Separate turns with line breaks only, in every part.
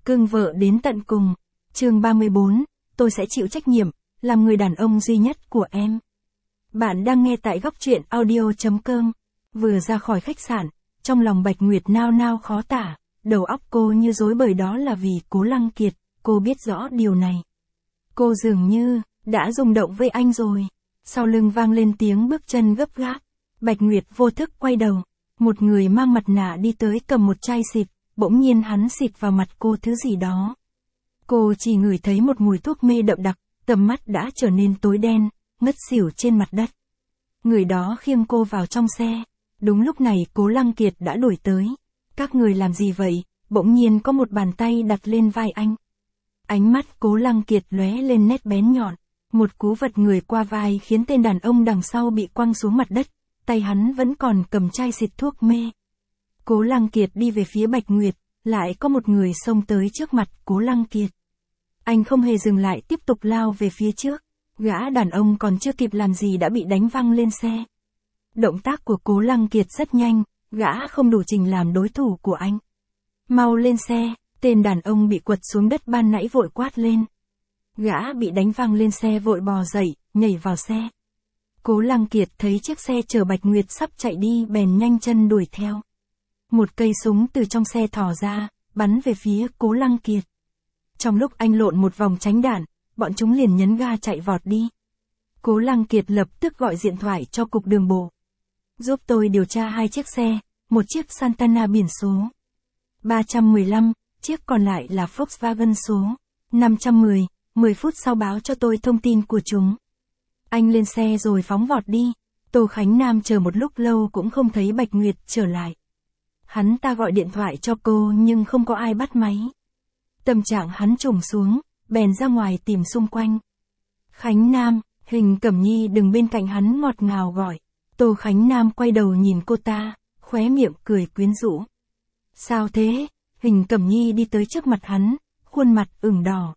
Cưng vợ đến tận cùng. Chương 34, tôi sẽ chịu trách nhiệm, làm người đàn ông duy nhất của em. Bạn đang nghe tại góc truyện audio.com. Vừa ra khỏi khách sạn, trong lòng Bạch Nguyệt nao nao khó tả, đầu óc cô như rối bời, đó là vì Cố Lăng Kiệt, cô biết rõ điều này. Cô dường như đã rung động với anh rồi. Sau lưng vang lên tiếng bước chân gấp gáp. Bạch Nguyệt vô thức quay đầu, một người mang mặt nạ đi tới cầm một chai xịt, bỗng nhiên hắn xịt vào mặt cô thứ gì đó. Cô chỉ ngửi thấy một mùi thuốc mê đậm đặc, tầm mắt đã trở nên tối đen, ngất xỉu trên mặt đất. Người đó khiêng cô vào trong xe. Đúng lúc này Cố Lăng Kiệt đã đuổi tới. Các người làm gì vậy? Bỗng nhiên có một bàn tay đặt lên vai anh. Ánh mắt Cố Lăng Kiệt lóe lên nét bén nhọn. Một cú vật người qua vai khiến tên đàn ông đằng sau bị quăng xuống mặt đất. Tay hắn vẫn còn cầm chai xịt thuốc mê. Cố Lăng Kiệt đi về phía Bạch Nguyệt, lại có một người xông tới trước mặt Cố Lăng Kiệt. Anh không hề dừng lại, tiếp tục lao về phía trước. Gã đàn ông còn chưa kịp làm gì đã bị đánh văng lên xe. Động tác của Cố Lăng Kiệt rất nhanh, gã không đủ trình làm đối thủ của anh. Mau lên xe, tên đàn ông bị quật xuống đất ban nãy vội quát lên. Gã bị đánh văng lên xe vội bò dậy, nhảy vào xe. Cố Lăng Kiệt thấy chiếc xe chở Bạch Nguyệt sắp chạy đi bèn nhanh chân đuổi theo. Một cây súng từ trong xe thò ra, bắn về phía Cố Lăng Kiệt. Trong lúc anh lộn một vòng tránh đạn, bọn chúng liền nhấn ga chạy vọt đi. Cố Lăng Kiệt lập tức gọi điện thoại cho cục đường bộ. Giúp tôi điều tra 2 chiếc xe, một chiếc Santana biển số 315, chiếc còn lại là Volkswagen số 510, 10 phút sau báo cho tôi thông tin của chúng. Anh lên xe rồi phóng vọt đi. Tô Khánh Nam chờ một lúc lâu cũng không thấy Bạch Nguyệt trở lại. Hắn ta gọi điện thoại cho cô nhưng không có ai bắt máy. Tâm trạng hắn trùng xuống, bèn ra ngoài tìm xung quanh. Khánh Nam, Hình Cẩm Nhi đứng bên cạnh hắn ngọt ngào gọi. Tô Khánh Nam quay đầu nhìn cô ta, khóe miệng cười quyến rũ. Sao thế? Hình Cẩm Nhi đi tới trước mặt hắn, khuôn mặt ửng đỏ.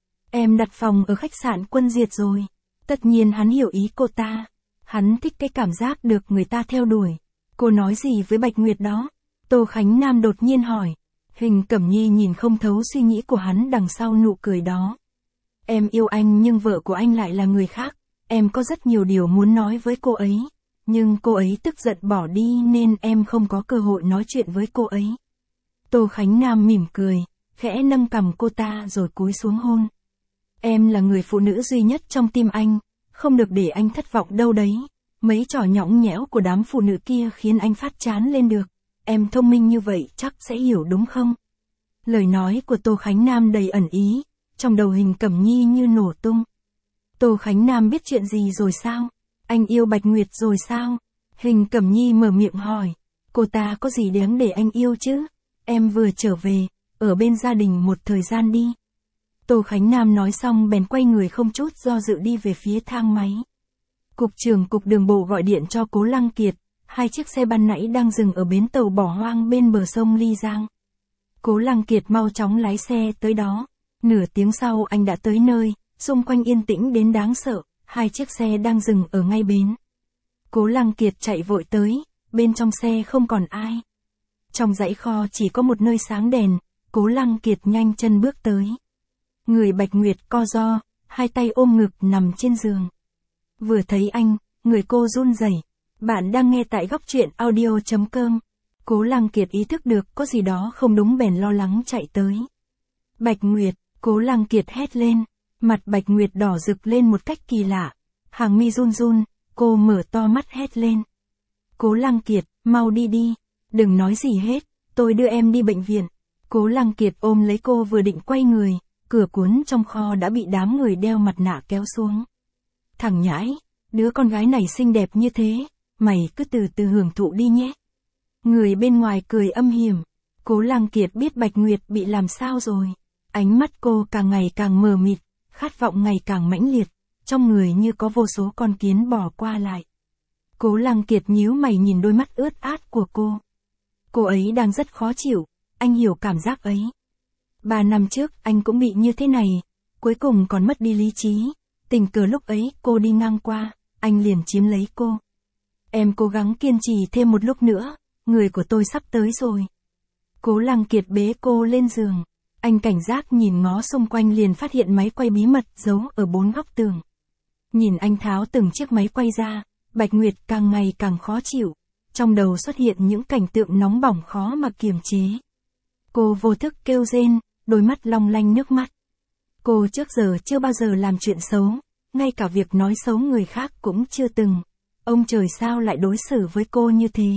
Em đặt phòng ở khách sạn Quân Diệt rồi. Tất nhiên hắn hiểu ý cô ta. Hắn thích cái cảm giác được người ta theo đuổi. Cô nói gì với Bạch Nguyệt đó? Tô Khánh Nam đột nhiên hỏi. Hình Cẩm Nhi nhìn không thấu suy nghĩ của hắn đằng sau nụ cười đó. Em yêu anh nhưng vợ của anh lại là người khác. Em có rất nhiều điều muốn nói với cô ấy. Nhưng cô ấy tức giận bỏ đi nên em không có cơ hội nói chuyện với cô ấy. Tô Khánh Nam mỉm cười, khẽ nâng cằm cô ta rồi cúi xuống hôn. Em là người phụ nữ duy nhất trong tim anh, không được để anh thất vọng đâu đấy. Mấy trò nhõng nhẽo của đám phụ nữ kia khiến anh phát chán lên được. Em thông minh như vậy chắc sẽ hiểu đúng không? Lời nói của Tô Khánh Nam đầy ẩn ý, trong đầu Hình Cẩm Nhi như nổ tung. Tô Khánh Nam biết chuyện gì rồi sao? Anh yêu Bạch Nguyệt rồi sao? Hình Cẩm Nhi mở miệng hỏi. Cô ta có gì đáng để anh yêu chứ? Em vừa trở về, ở bên gia đình một thời gian đi. Tô Khánh Nam nói xong bèn quay người không chút do dự đi về phía thang máy. Cục trưởng cục đường bộ gọi điện cho Cố Lăng Kiệt. 2 chiếc xe ban nãy đang dừng ở bến tàu bỏ hoang bên bờ sông Ly Giang. Cố Lăng Kiệt mau chóng lái xe tới đó. Nửa tiếng sau anh đã tới nơi, xung quanh yên tĩnh đến đáng sợ. 2 chiếc xe đang dừng ở ngay bến. Cố Lăng Kiệt chạy vội tới, bên trong xe không còn ai. Trong dãy kho chỉ có một nơi sáng đèn, Cố Lăng Kiệt nhanh chân bước tới. Người Bạch Nguyệt co ro, 2 tay ôm ngực nằm trên giường. Vừa thấy anh, người cô run rẩy. Bạn đang nghe tại góc truyện audio.com. Cố Lăng Kiệt ý thức được có gì đó không đúng bèn lo lắng chạy tới. Bạch Nguyệt, Cố Lăng Kiệt hét lên. Mặt Bạch Nguyệt đỏ rực lên một cách kỳ lạ. Hàng mi run run, cô mở to mắt hét lên. Cố Lăng Kiệt, mau đi đi. Đừng nói gì hết, tôi đưa em đi bệnh viện. Cố Lăng Kiệt ôm lấy cô vừa định quay người, cửa cuốn trong kho đã bị đám người đeo mặt nạ kéo xuống. Thằng nhãi, đứa con gái này xinh đẹp như thế, mày cứ từ từ hưởng thụ đi nhé. Người bên ngoài cười âm hiểm. Cố Lăng Kiệt biết Bạch Nguyệt bị làm sao rồi. Ánh mắt cô càng ngày càng mờ mịt, khát vọng ngày càng mãnh liệt, trong người như có vô số con kiến bò qua lại. Cố Lăng Kiệt nhíu mày nhìn đôi mắt ướt át của cô. Cô ấy đang rất khó chịu, anh hiểu cảm giác ấy. 3 năm trước anh cũng bị như thế này, cuối cùng còn mất đi lý trí. Tình cờ lúc ấy cô đi ngang qua, anh liền chiếm lấy cô. Em cố gắng kiên trì thêm một lúc nữa, người của tôi sắp tới rồi. Cố Lăng Kiệt bế cô lên giường. Anh cảnh giác nhìn ngó xung quanh liền phát hiện máy quay bí mật giấu ở 4 góc tường. Nhìn anh tháo từng chiếc máy quay ra, Bạch Nguyệt càng ngày càng khó chịu. Trong đầu xuất hiện những cảnh tượng nóng bỏng khó mà kiềm chế. Cô vô thức kêu rên, đôi mắt long lanh nước mắt. Cô trước giờ chưa bao giờ làm chuyện xấu, ngay cả việc nói xấu người khác cũng chưa từng. Ông trời sao lại đối xử với cô như thế?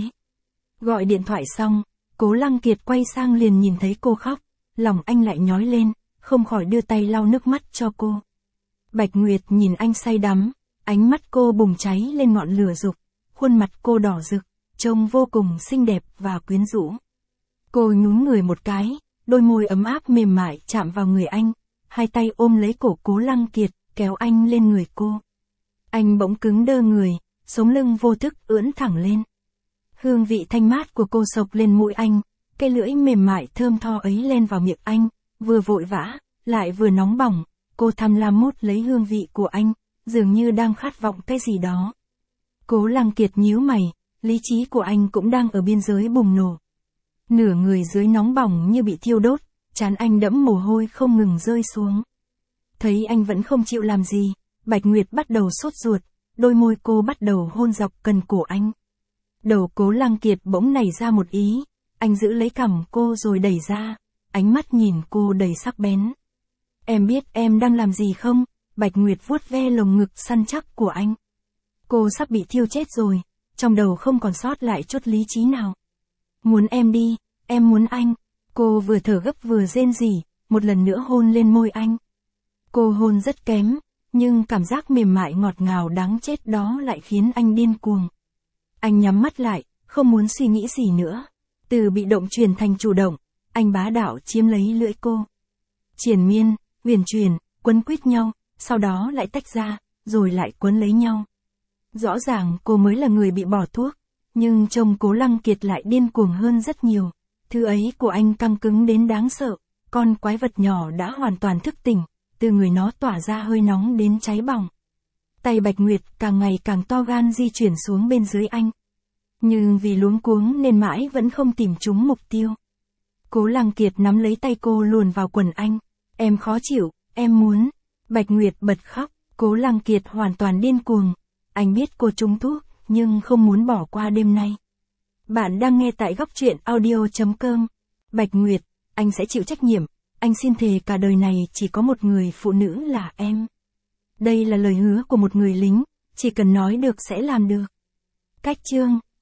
Gọi điện thoại xong, Cố Lăng Kiệt quay sang liền nhìn thấy cô khóc, lòng anh lại nhói lên, không khỏi đưa tay lau nước mắt cho cô. Bạch Nguyệt nhìn anh say đắm, ánh mắt cô bùng cháy lên ngọn lửa dục, khuôn mặt cô đỏ rực, trông vô cùng xinh đẹp và quyến rũ. Cô nhún người một cái, đôi môi ấm áp mềm mại chạm vào người anh, hai tay ôm lấy cổ Cố Lăng Kiệt, kéo anh lên người cô. Anh bỗng cứng đơ người, sống lưng vô thức ưỡn thẳng lên. Hương vị thanh mát của cô xộc lên mũi anh, cái lưỡi mềm mại thơm tho ấy lên vào miệng anh, vừa vội vã, lại vừa nóng bỏng, cô tham lam mút lấy hương vị của anh, dường như đang khát vọng cái gì đó. Cố Lăng Kiệt nhíu mày, lý trí của anh cũng đang ở biên giới bùng nổ. Nửa người dưới nóng bỏng như bị thiêu đốt, trán anh đẫm mồ hôi không ngừng rơi xuống. Thấy anh vẫn không chịu làm gì, Bạch Nguyệt bắt đầu sốt ruột, đôi môi cô bắt đầu hôn dọc cần cổ anh. Đầu Cố Lăng Kiệt bỗng nảy ra một ý, anh giữ lấy cằm cô rồi đẩy ra, ánh mắt nhìn cô đầy sắc bén. Em biết em đang làm gì không? Bạch Nguyệt vuốt ve lồng ngực săn chắc của anh. Cô sắp bị thiêu chết rồi, trong đầu không còn sót lại chút lý trí nào. Muốn em đi, em muốn anh. Cô vừa thở gấp vừa rên rỉ, một lần nữa hôn lên môi anh. Cô hôn rất kém, nhưng cảm giác mềm mại ngọt ngào đáng chết đó lại khiến anh điên cuồng. Anh nhắm mắt lại, không muốn suy nghĩ gì nữa. Từ bị động chuyển thành chủ động, anh bá đạo chiếm lấy lưỡi cô. Triền miên, uyển chuyển, quấn quýt nhau, sau đó lại tách ra, rồi lại quấn lấy nhau. Rõ ràng cô mới là người bị bỏ thuốc, nhưng trông Cố Lăng Kiệt lại điên cuồng hơn rất nhiều. Thứ ấy của anh căng cứng đến đáng sợ, con quái vật nhỏ đã hoàn toàn thức tỉnh, từ người nó tỏa ra hơi nóng đến cháy bỏng. Tay Bạch Nguyệt càng ngày càng to gan di chuyển xuống bên dưới anh. Nhưng vì luống cuống nên mãi vẫn không tìm trúng mục tiêu. Cố Lăng Kiệt nắm lấy tay cô luồn vào quần anh. Em khó chịu, em muốn. Bạch Nguyệt bật khóc, Cố Lăng Kiệt hoàn toàn điên cuồng. Anh biết cô trúng thuốc, nhưng không muốn bỏ qua đêm nay. Bạn đang nghe tại góc truyện audio.com. Bạch Nguyệt, anh sẽ chịu trách nhiệm. Anh xin thề cả đời này chỉ có một người phụ nữ là em. Đây là lời hứa của một người lính, chỉ cần nói được sẽ làm được. Cách chương